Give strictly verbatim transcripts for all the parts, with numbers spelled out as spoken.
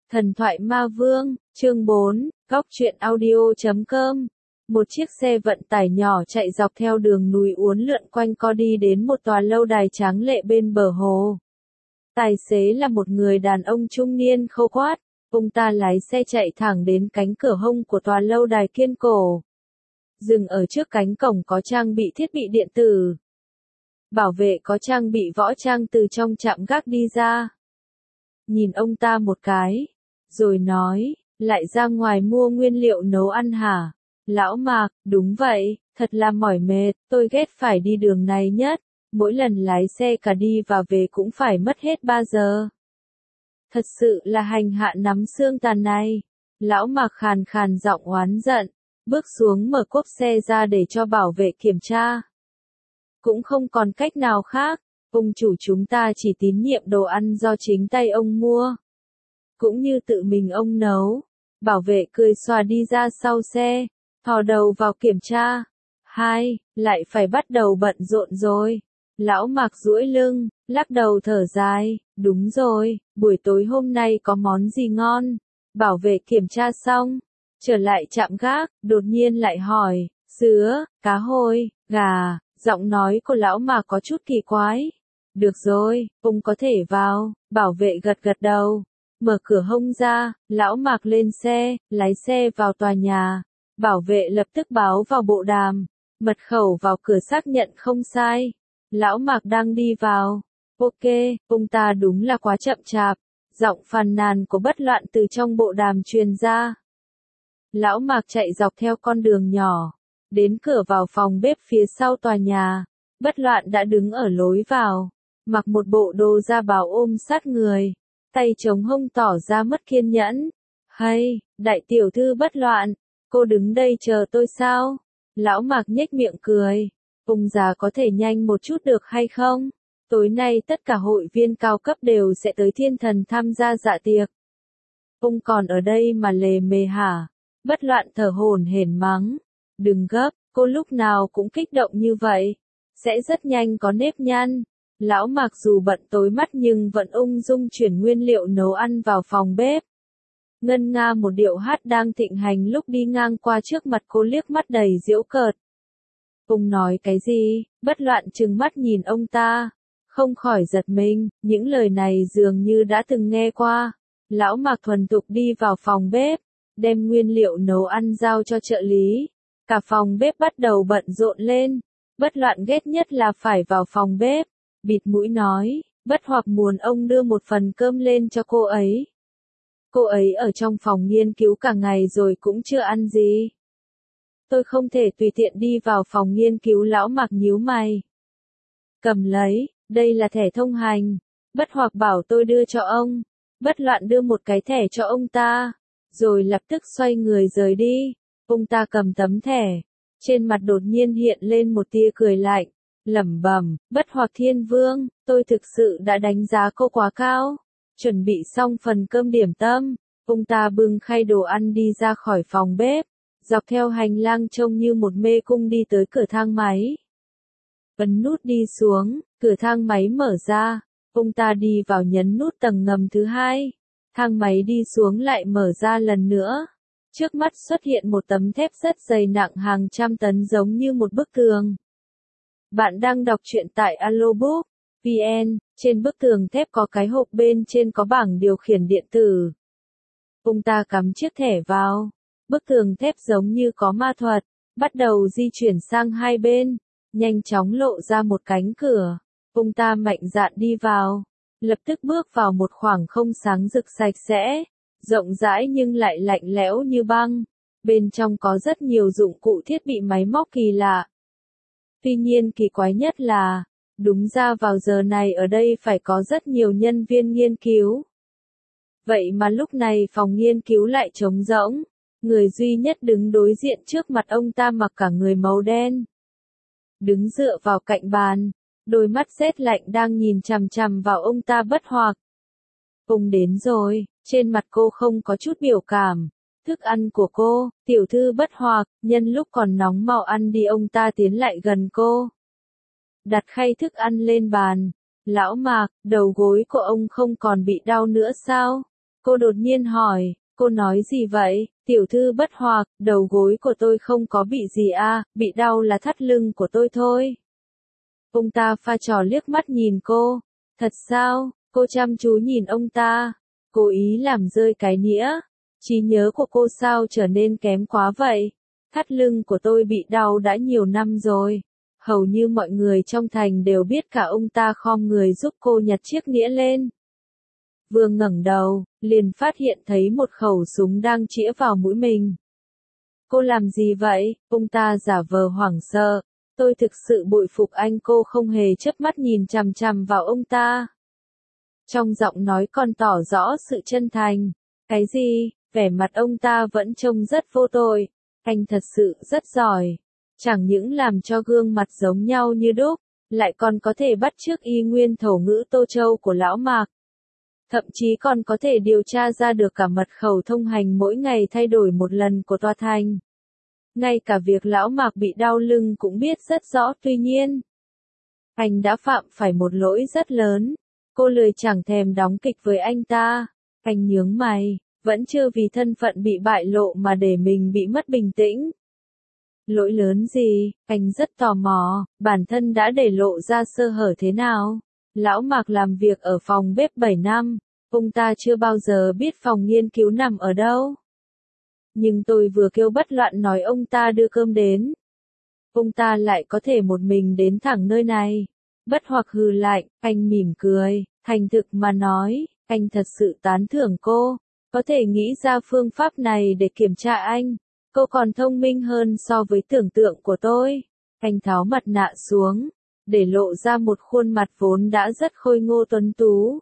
Thần thoại ma vương, chương bốn, góc truyện audio chấm com. Một chiếc xe vận tải nhỏ chạy dọc theo đường núi uốn lượn quanh co đi đến một tòa lâu đài tráng lệ bên bờ hồ. Tài xế là một người đàn ông trung niên khô quát, ông ta lái xe chạy thẳng đến cánh cửa hông của tòa lâu đài kiên cổ. Dừng ở trước cánh cổng có trang bị thiết bị điện tử. Bảo vệ có trang bị võ trang từ trong trạm gác đi ra. Nhìn ông ta một cái, rồi nói, lại ra ngoài mua nguyên liệu nấu ăn hả? Lão Mạc, đúng vậy, thật là mỏi mệt, tôi ghét phải đi đường này nhất, mỗi lần lái xe cả đi và về cũng phải mất hết ba giờ. Thật sự là hành hạ nắm xương tàn này. Lão Mạc khàn khàn giọng oán giận, bước xuống mở cốp xe ra để cho bảo vệ kiểm tra. Cũng không còn cách nào khác, ông chủ chúng ta chỉ tín nhiệm đồ ăn do chính tay ông mua. Cũng như tự mình ông nấu. Bảo vệ cười xòa đi ra sau xe, thò đầu vào kiểm tra. Hai, lại phải bắt đầu bận rộn rồi. Lão Mạc duỗi lưng, lắc đầu thở dài, đúng rồi, buổi tối hôm nay có món gì ngon? Bảo vệ kiểm tra xong, trở lại trạm gác, đột nhiên lại hỏi, sứa, cá hồi, gà. Giọng nói của lão Mạc có chút kỳ quái. Được rồi, ông có thể vào, bảo vệ gật gật đầu. Mở cửa hông ra, lão Mạc lên xe, lái xe vào tòa nhà. Bảo vệ lập tức báo vào bộ đàm. Mật khẩu vào cửa xác nhận không sai. Lão Mạc đang đi vào. Ok, ông ta đúng là quá chậm chạp. Giọng phàn nàn của Bất Loạn từ trong bộ đàm truyền ra. Lão Mạc chạy dọc theo con đường nhỏ. Đến cửa vào phòng bếp phía sau tòa nhà, Bất Loạn đã đứng ở lối vào, mặc một bộ đồ da bào ôm sát người, tay chống hông tỏ ra mất kiên nhẫn. Hay, đại tiểu thư Bất Loạn, cô đứng đây chờ tôi sao? Lão Mạc nhếch miệng cười, ông già có thể nhanh một chút được hay không? Tối nay tất cả hội viên cao cấp đều sẽ tới thiên thần tham gia dạ tiệc. Ông còn ở đây mà lề mề hả? Bất Loạn thở hổn hển mắng. Đừng gấp, cô lúc nào cũng kích động như vậy. Sẽ rất nhanh có nếp nhăn. Lão Mạc dù bận tối mắt nhưng vẫn ung dung chuyển nguyên liệu nấu ăn vào phòng bếp. Ngân nga một điệu hát đang thịnh hành lúc đi ngang qua trước mặt cô liếc mắt đầy giễu cợt. Ông nói cái gì? Bất Loạn trừng mắt nhìn ông ta. Không khỏi giật mình, những lời này dường như đã từng nghe qua. Lão Mạc thuần thục đi vào phòng bếp, đem nguyên liệu nấu ăn giao cho trợ lý. Cả phòng bếp bắt đầu bận rộn lên. Bất Loạn ghét nhất là phải vào phòng bếp. Bịt mũi nói, Bất Hoặc muốn ông đưa một phần cơm lên cho cô ấy. Cô ấy ở trong phòng nghiên cứu cả ngày rồi cũng chưa ăn gì. Tôi không thể tùy tiện đi vào phòng nghiên cứu. Lão Mạc nhíu mày. Cầm lấy, đây là thẻ thông hành. Bất Hoặc bảo tôi đưa cho ông. Bất Loạn đưa một cái thẻ cho ông ta, rồi lập tức xoay người rời đi. Ông ta cầm tấm thẻ, trên mặt đột nhiên hiện lên một tia cười lạnh, lẩm bẩm, Bất Hoặc Thiên Vương, tôi thực sự đã đánh giá cô quá cao. Chuẩn bị xong phần cơm điểm tâm, ông ta bưng khay đồ ăn đi ra khỏi phòng bếp, dọc theo hành lang trông như một mê cung đi tới cửa thang máy. Ấn nút đi xuống, cửa thang máy mở ra, ông ta đi vào nhấn nút tầng ngầm thứ hai, thang máy đi xuống lại mở ra lần nữa. Trước mắt xuất hiện một tấm thép rất dày nặng hàng trăm tấn giống như một bức tường. Bạn đang đọc truyện tại Alobook chấm vn, trên bức tường thép có cái hộp bên trên có bảng điều khiển điện tử. Ông ta cắm chiếc thẻ vào. Bức tường thép giống như có ma thuật, bắt đầu di chuyển sang hai bên, nhanh chóng lộ ra một cánh cửa. Ông ta mạnh dạn đi vào, lập tức bước vào một khoảng không sáng rực sạch sẽ. Rộng rãi nhưng lại lạnh lẽo như băng. Bên trong có rất nhiều dụng cụ thiết bị máy móc kỳ lạ. Tuy nhiên kỳ quái nhất là, đúng ra vào giờ này ở đây phải có rất nhiều nhân viên nghiên cứu. Vậy mà lúc này phòng nghiên cứu lại trống rỗng. Người duy nhất đứng đối diện trước mặt ông ta mặc cả người màu đen. Đứng dựa vào cạnh bàn, đôi mắt rét lạnh đang nhìn chằm chằm vào ông ta Bất Hoặc. Ông đến rồi. Trên mặt cô không có chút biểu cảm. Thức ăn của cô, tiểu thư Bất Hoặc, nhân lúc còn nóng mau ăn đi. Ông ta tiến lại gần cô. Đặt khay thức ăn lên bàn. Lão Mạc, đầu gối của ông không còn bị đau nữa sao? Cô đột nhiên hỏi, cô nói gì vậy? Tiểu thư bất hoặc, đầu gối của tôi không có bị gì à, bị đau là thắt lưng của tôi thôi. Ông ta pha trò liếc mắt nhìn cô. Thật sao? Cô chăm chú nhìn ông ta. Cố ý làm rơi cái nĩa. Trí nhớ của cô sao trở nên kém quá vậy? Thắt lưng của tôi bị đau đã nhiều năm rồi. Hầu như mọi người trong thành đều biết cả ông ta khom người giúp cô nhặt chiếc nĩa lên. Vừa ngẩng đầu, liền phát hiện thấy một khẩu súng đang chĩa vào mũi mình. Cô làm gì vậy? Ông ta giả vờ hoảng sợ. Tôi thực sự bội phục anh, cô không hề chớp mắt nhìn chằm chằm vào ông ta. Trong giọng nói còn tỏ rõ sự chân thành. Cái gì? Vẻ mặt ông ta vẫn trông rất vô tội. Anh thật sự rất giỏi. Chẳng những làm cho gương mặt giống nhau như đúc, lại còn có thể bắt chước y nguyên thổ ngữ Tô Châu của lão Mạc. Thậm chí còn có thể điều tra ra được cả mật khẩu thông hành mỗi ngày thay đổi một lần của tòa thành. Ngay cả việc lão Mạc bị đau lưng cũng biết rất rõ, tuy nhiên. Anh đã phạm phải một lỗi rất lớn. Cô lười chẳng thèm đóng kịch với anh ta. Anh nhướng mày, vẫn chưa vì thân phận bị bại lộ mà để mình bị mất bình tĩnh. Lỗi lớn gì? Anh rất tò mò, bản thân đã để lộ ra sơ hở thế nào? Lão Mạc làm việc ở phòng bếp bảy năm, ông ta chưa bao giờ biết phòng nghiên cứu nằm ở đâu. Nhưng tôi vừa kêu bất loạn nói ông ta đưa cơm đến. Ông ta lại có thể một mình đến thẳng nơi này. Bất hoặc hừ lạnh, anh mỉm cười, thành thực mà nói, anh thật sự tán thưởng cô, có thể nghĩ ra phương pháp này để kiểm tra anh. Cô còn thông minh hơn so với tưởng tượng của tôi. Anh tháo mặt nạ xuống, để lộ ra một khuôn mặt vốn đã rất khôi ngô tuấn tú.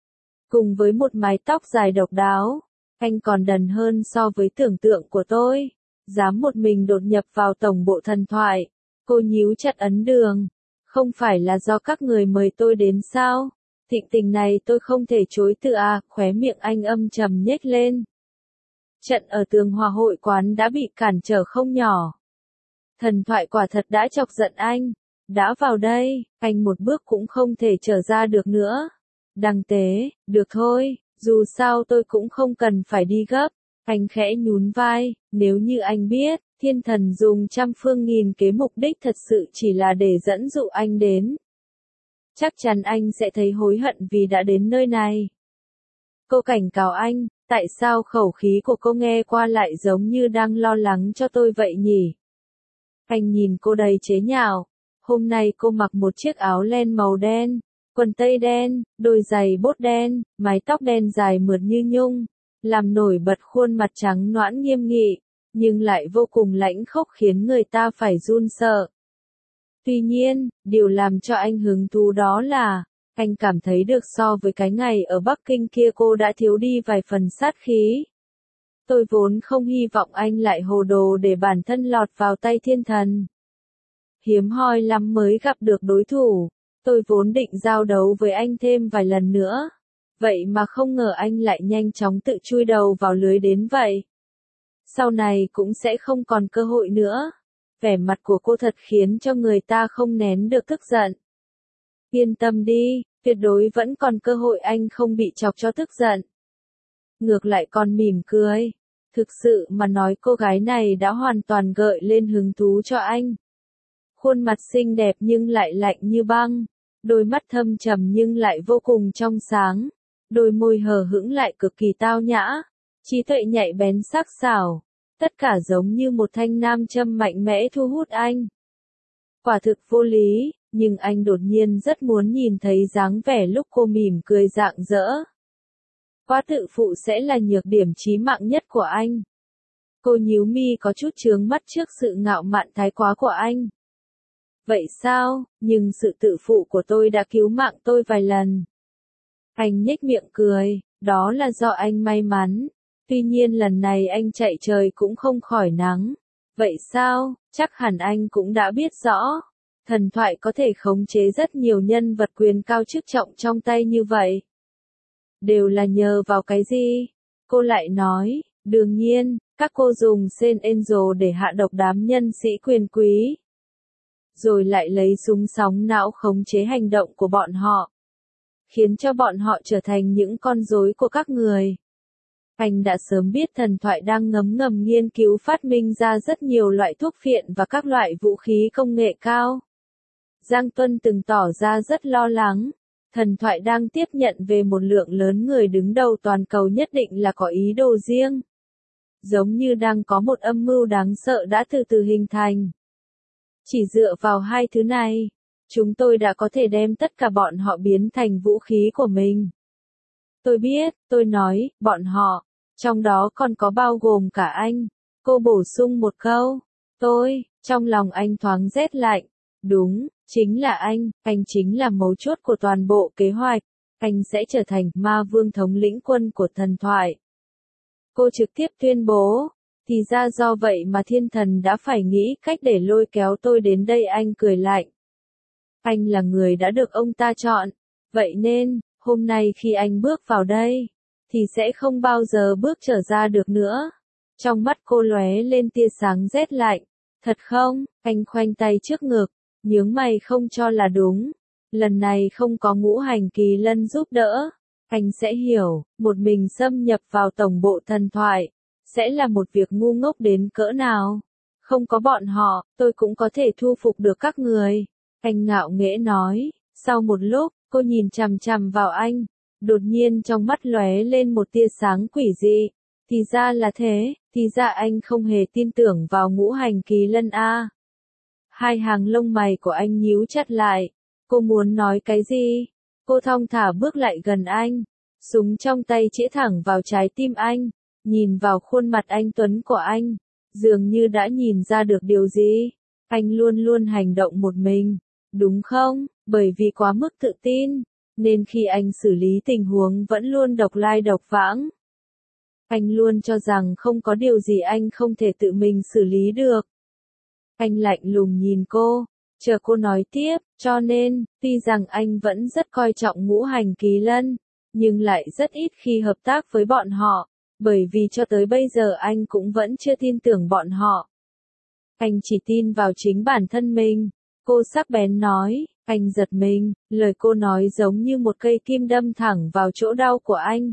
Cùng với một mái tóc dài độc đáo, anh còn đần hơn so với tưởng tượng của tôi. Dám một mình đột nhập vào tổng bộ thần thoại. Cô nhíu chặt ấn đường. Không phải là do các người mời tôi đến sao? Thịnh tình này tôi không thể chối từ à, khóe miệng anh âm trầm nhếch lên. Trận ở tường hòa hội quán đã bị cản trở không nhỏ. Thần thoại quả thật đã chọc giận anh. Đã vào đây, anh một bước cũng không thể trở ra được nữa. Đăng tế, được thôi, dù sao tôi cũng không cần phải đi gấp. Anh khẽ nhún vai, nếu như anh biết, thiên thần dùng trăm phương nghìn kế mục đích thật sự chỉ là để dẫn dụ anh đến. Chắc chắn anh sẽ thấy hối hận vì đã đến nơi này. Cô cảnh cáo anh, tại sao khẩu khí của cô nghe qua lại giống như đang lo lắng cho tôi vậy nhỉ? Anh nhìn cô đầy chế nhạo. Hôm nay cô mặc một chiếc áo len màu đen, quần tây đen, đôi giày bốt đen, mái tóc đen dài mượt như nhung, làm nổi bật khuôn mặt trắng nõn nghiêm nghị, nhưng lại vô cùng lãnh khốc khiến người ta phải run sợ. Tuy nhiên, điều làm cho anh hứng thú đó là, anh cảm thấy được so với cái ngày ở Bắc Kinh kia cô đã thiếu đi vài phần sát khí. Tôi vốn không hy vọng anh lại hồ đồ để bản thân lọt vào tay thiên thần. Hiếm hoi lắm mới gặp được đối thủ, tôi vốn định giao đấu với anh thêm vài lần nữa. Vậy mà không ngờ anh lại nhanh chóng tự chui đầu vào lưới đến vậy. Sau này cũng sẽ không còn cơ hội nữa. Vẻ mặt của cô thật khiến cho người ta không nén được tức giận. Yên tâm đi, tuyệt đối vẫn còn cơ hội anh không bị chọc cho tức giận. Ngược lại còn mỉm cười. Thực sự mà nói cô gái này đã hoàn toàn gợi lên hứng thú cho anh. Khuôn mặt xinh đẹp nhưng lại lạnh như băng. Đôi mắt thâm trầm nhưng lại vô cùng trong sáng. Đôi môi hờ hững lại cực kỳ tao nhã. Trí tuệ nhạy bén sắc sảo. Tất cả giống như một thanh nam châm mạnh mẽ thu hút anh. Quả thực vô lý, nhưng anh đột nhiên rất muốn nhìn thấy dáng vẻ lúc cô mỉm cười rạng rỡ. Quá tự phụ sẽ là nhược điểm chí mạng nhất của anh. Cô nhíu mi có chút chướng mắt trước sự ngạo mạn thái quá của anh. Vậy sao, nhưng sự tự phụ của tôi đã cứu mạng tôi vài lần. Anh nhếch miệng cười, đó là do anh may mắn. Tuy nhiên lần này anh chạy trời cũng không khỏi nắng. Vậy sao, chắc hẳn anh cũng đã biết rõ. Thần thoại có thể khống chế rất nhiều nhân vật quyền cao chức trọng trong tay như vậy. Đều là nhờ vào cái gì? Cô lại nói, đương nhiên, các cô dùng Sen Angel để hạ độc đám nhân sĩ quyền quý. Rồi lại lấy súng sóng não khống chế hành động của bọn họ. Khiến cho bọn họ trở thành những con rối của các người. Anh đã sớm biết thần thoại đang ngấm ngầm nghiên cứu phát minh ra rất nhiều loại thuốc phiện và các loại vũ khí công nghệ cao. Giang Tuân từng tỏ ra rất lo lắng. Thần thoại đang tiếp nhận về một lượng lớn người đứng đầu toàn cầu nhất định là có ý đồ riêng. Giống như đang có một âm mưu đáng sợ đã từ từ hình thành. Chỉ dựa vào hai thứ này, chúng tôi đã có thể đem tất cả bọn họ biến thành vũ khí của mình. Tôi biết, tôi nói, bọn họ, trong đó còn có bao gồm cả anh. Cô bổ sung một câu. Tôi, trong lòng anh thoáng rét lạnh. Đúng, chính là anh, anh chính là mấu chốt của toàn bộ kế hoạch. Anh sẽ trở thành ma vương thống lĩnh quân của thần thoại. Cô trực tiếp tuyên bố. Thì ra do vậy mà thiên thần đã phải nghĩ cách để lôi kéo tôi đến đây. Anh cười lạnh. Anh là người đã được ông ta chọn. Vậy nên, hôm nay khi anh bước vào đây, thì sẽ không bao giờ bước trở ra được nữa. Trong mắt cô lóe lên tia sáng rét lạnh. Thật không? Anh khoanh tay trước ngực, nhướng mày không cho là đúng. Lần này không có ngũ hành kỳ lân giúp đỡ. Anh sẽ hiểu, một mình xâm nhập vào tổng bộ thần thoại, sẽ là một việc ngu ngốc đến cỡ nào. Không có bọn họ, tôi cũng có thể thu phục được các người. Anh ngạo nghễ nói. Sau một lúc, cô nhìn chằm chằm vào anh. Đột nhiên trong mắt lóe lên một tia sáng quỷ dị. Thì ra là thế, thì ra anh không hề tin tưởng vào ngũ hành kỳ lân a. Hai hàng lông mày của anh nhíu chặt lại. Cô muốn nói cái gì? Cô thong thả bước lại gần anh. Súng trong tay chĩa thẳng vào trái tim anh. Nhìn vào khuôn mặt anh tuấn của anh. Dường như đã nhìn ra được điều gì. Anh luôn luôn hành động một mình. Đúng không? Bởi vì quá mức tự tin. Nên khi anh xử lý tình huống vẫn luôn độc lai độc vãng. Anh luôn cho rằng không có điều gì anh không thể tự mình xử lý được. Anh lạnh lùng nhìn cô, chờ cô nói tiếp, cho nên, tuy rằng anh vẫn rất coi trọng ngũ hành kỳ lân, nhưng lại rất ít khi hợp tác với bọn họ, bởi vì cho tới bây giờ anh cũng vẫn chưa tin tưởng bọn họ. Anh chỉ tin vào chính bản thân mình, cô sắc bén nói, anh giật mình, lời cô nói giống như một cây kim đâm thẳng vào chỗ đau của anh.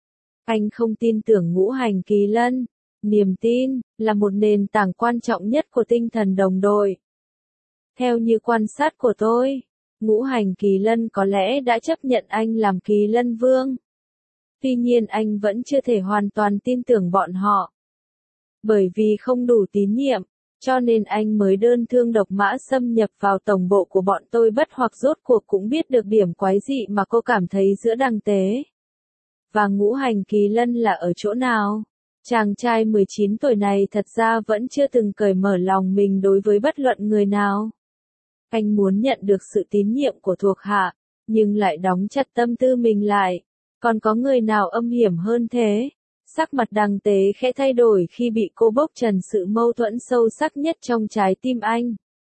Anh không tin tưởng ngũ hành kỳ lân. Niềm tin, là một nền tảng quan trọng nhất của tinh thần đồng đội. Theo như quan sát của tôi, ngũ hành kỳ lân có lẽ đã chấp nhận anh làm kỳ lân vương. Tuy nhiên anh vẫn chưa thể hoàn toàn tin tưởng bọn họ. Bởi vì không đủ tín nhiệm, cho nên anh mới đơn thương độc mã xâm nhập vào tổng bộ của bọn tôi bất hoặc rốt cuộc cũng biết được điểm quái dị mà cô cảm thấy giữa đằng tế. Và ngũ hành kỳ lân là ở chỗ nào? Chàng trai mười chín tuổi này thật ra vẫn chưa từng cởi mở lòng mình đối với bất luận người nào. Anh muốn nhận được sự tín nhiệm của thuộc hạ, nhưng lại đóng chặt tâm tư mình lại. Còn có người nào âm hiểm hơn thế? Sắc mặt đằng tế khẽ thay đổi khi bị cô bốc trần sự mâu thuẫn sâu sắc nhất trong trái tim anh.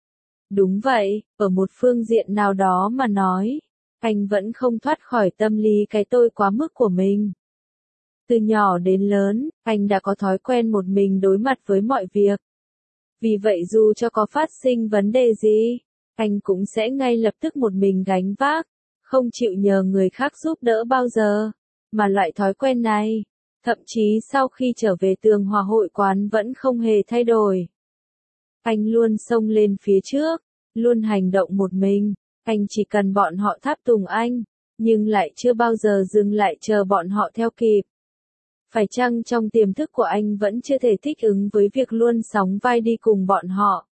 Đúng vậy, ở một phương diện nào đó mà nói, anh vẫn không thoát khỏi tâm lý cái tôi quá mức của mình. Từ nhỏ đến lớn, anh đã có thói quen một mình đối mặt với mọi việc. Vì vậy dù cho có phát sinh vấn đề gì, anh cũng sẽ ngay lập tức một mình gánh vác, không chịu nhờ người khác giúp đỡ bao giờ. Mà loại thói quen này, thậm chí sau khi trở về tường hòa hội quán vẫn không hề thay đổi. Anh luôn xông lên phía trước, luôn hành động một mình, anh chỉ cần bọn họ tháp tùng anh, nhưng lại chưa bao giờ dừng lại chờ bọn họ theo kịp. Phải chăng trong tiềm thức của anh vẫn chưa thể thích ứng với việc luôn sóng vai đi cùng bọn họ.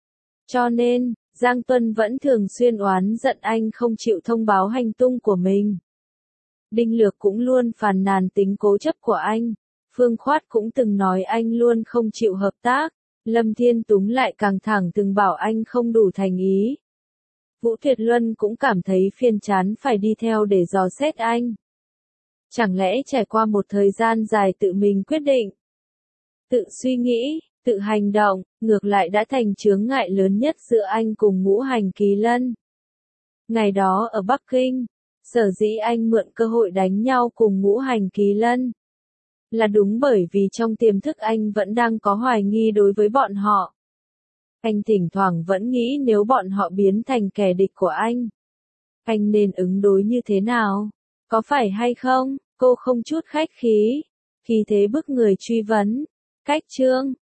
Cho nên, Giang Tuân vẫn thường xuyên oán giận anh không chịu thông báo hành tung của mình. Đinh Lược cũng luôn phàn nàn tính cố chấp của anh. Phương Khoát cũng từng nói anh luôn không chịu hợp tác. Lâm Thiên Túng lại càng thẳng từng bảo anh không đủ thành ý. Vũ Tuyệt Luân cũng cảm thấy phiền chán phải đi theo để dò xét anh. Chẳng lẽ trải qua một thời gian dài tự mình quyết định, tự suy nghĩ, tự hành động, ngược lại đã thành chướng ngại lớn nhất giữa anh cùng ngũ hành kỳ lân. Ngày đó ở Bắc Kinh, sở dĩ anh mượn cơ hội đánh nhau cùng ngũ hành kỳ lân, là đúng bởi vì trong tiềm thức anh vẫn đang có hoài nghi đối với bọn họ. Anh thỉnh thoảng vẫn nghĩ nếu bọn họ biến thành kẻ địch của anh, anh nên ứng đối như thế nào? Có phải hay không? Cô không chút khách khí. Khi thế bức người truy vấn. Cách chương